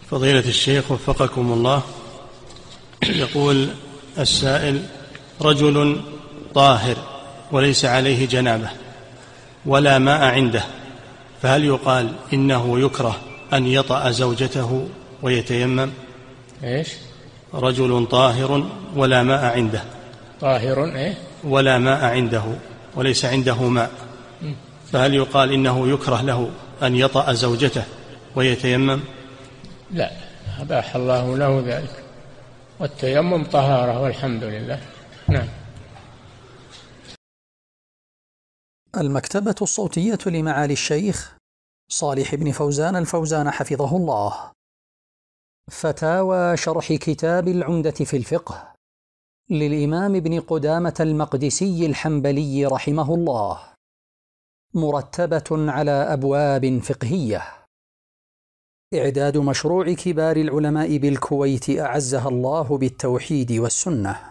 فضيلة الشيخ وفقكم الله، يقول السائل: رجل طاهر وليس عليه جنابة ولا ماء عنده، فهل يقال إنه يكره أن يطأ زوجته ويتيمم؟ إيش؟ رجل طاهر ولا ماء عنده. طاهر إيه؟ ولا ماء عنده وليس عنده ماء، فهل يقال إنه يكره له أن يطأ زوجته ويتيمم؟ لا، أباح الله له ذلك، والتيمم طهارة والحمد لله. نعم. المكتبة الصوتية لمعالي الشيخ صالح بن فوزان الفوزان حفظه الله. فتاوى شرح كتاب العمدة في الفقه للإمام ابن قدامة المقدسي الحنبلي رحمه الله، مرتبة على أبواب فقهية. إعداد مشروع كبار العلماء بالكويت أعزها الله بالتوحيد والسنة.